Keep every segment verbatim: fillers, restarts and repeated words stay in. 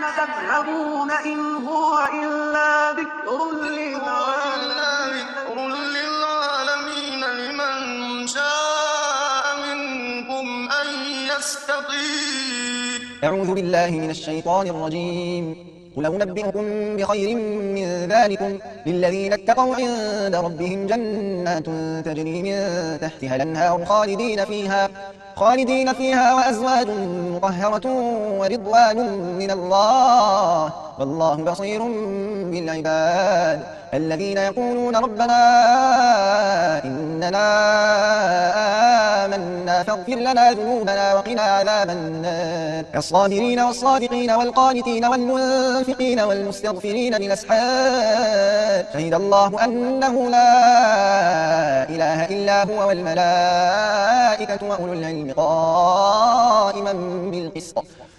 تذهبون إن هو إلا ذكر للعالمين لمن شاء منكم أن يستقيم. أعوذ بالله من الشيطان الرجيم. قل أنبئكم بخير من ذلكم للذين اتقوا عند ربهم جنات تجري من تحتها الأنهار خالدين فيها خالدين فيها وأزواج مطهرة ورضوان من الله والله بصير بالعباد. الذين يقولون ربنا إننا آمنا فاغفر لنا ذنوبنا وقنا عذاب النار. الصابرين والصادقين والقانتين والمنفقين والمستغفرين بالأسحار. شهد الله أنه لا إله إلا هو والملائكة وأولو العلم قائما بالقسط.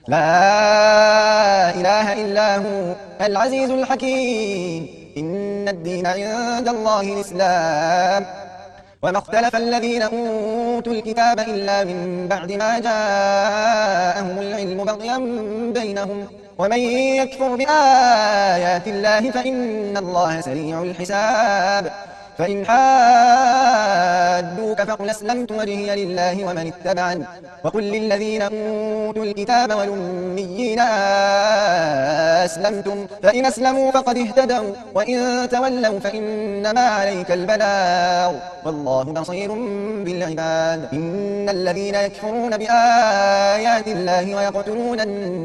لا إله إلا هو العزيز الحكيم. إن الدين عند الله الإسلام. وما اختلف الذين أوتوا الكتاب إلا من بعد ما جاءهم العلم بغيا بينهم. ومن يكفر بآيات الله فإن الله سريع الحساب. فإن حادوك فقل أسلمت وجهي لله ومن اتبعني وقل للذين أوتوا الكتاب والأميين أسلمتم فإن أسلموا فقد اهتدوا وإن تولوا فإنما عليك البلاغ والله بصير بالعباد. إن الذين يكفرون بآيات الله ويقتلون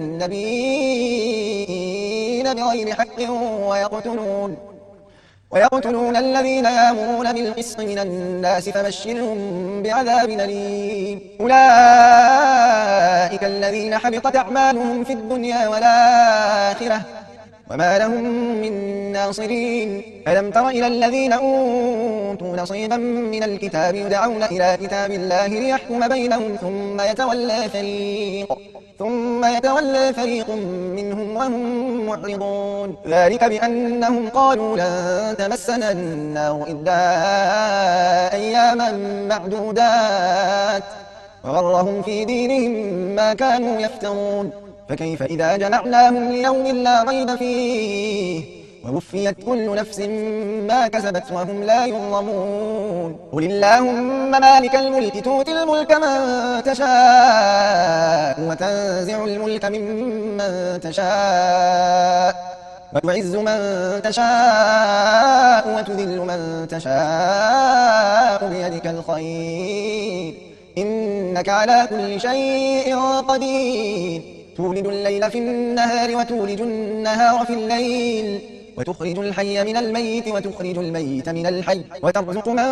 النبيين بغير حق ويقتلون ويقتلون الذين يأمرون بالقسط من الناس فبشرهم بعذاب أليم. أولئك الذين حبطت أعمالهم في الدنيا والآخرة وما لهم من ناصرين. ألم تر إلى الذين أوتوا نصيبا من الكتاب يدعون إلى كتاب الله ليحكم بينهم ثم يتولى فريق ثم يتولى فريق منهم وهم معرضون. ذلك بأنهم قالوا لن تمسنا النار إلا أياما معدودات وغرهم في دينهم ما كانوا يفترون. فكيف إذا جمعناهم ليوم لا ريب فيه ووفيت كل نفس ما كسبت وهم لا يظلمون. قل اللهم مالك الملك تؤتي الملك من تشاء وتنزع الملك ممن تشاء وتعز من تشاء وتذل من تشاء بيدك الخير إنك على كل شيء قدير. تولد الليل في النهار وتولج النهار في الليل وتخرج الحي من الميت وتخرج الميت من الحي وترزق من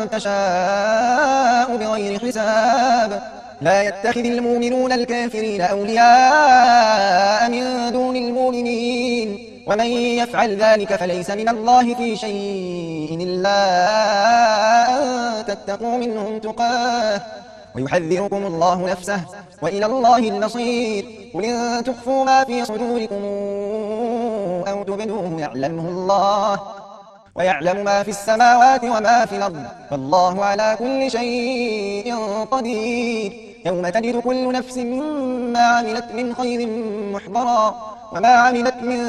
تشاء بغير حساب. لا يتخذ المؤمنون الكافرين أولياء من دون المؤمنين ومن يفعل ذلك فليس من الله في شيء إلا أن تتقوا منهم تقاه ويحذركم الله نفسه وإلى الله المصير. قل إن تخفوا ما في صدوركم أو تبدوه يعلمه الله ويعلم ما في السماوات وما في الأرض والله على كل شيء قدير. يوم تجد كل نفس ما عملت من خير محضرا وما عملت من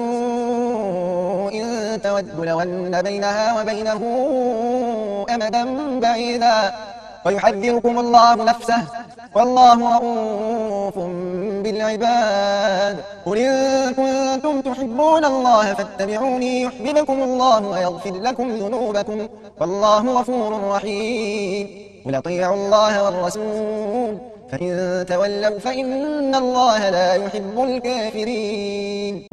سوء تود لو أن بينها وبينه أمدا بعيدا ويحذركم الله نفسه والله رؤوف بالعباد. قل إن كنتم تحبون الله فاتبعوني يحببكم الله ويغفر لكم ذنوبكم والله غفور رحيم. قل اطيعوا الله والرسول فإن تولوا فإن الله لا يحب الكافرين.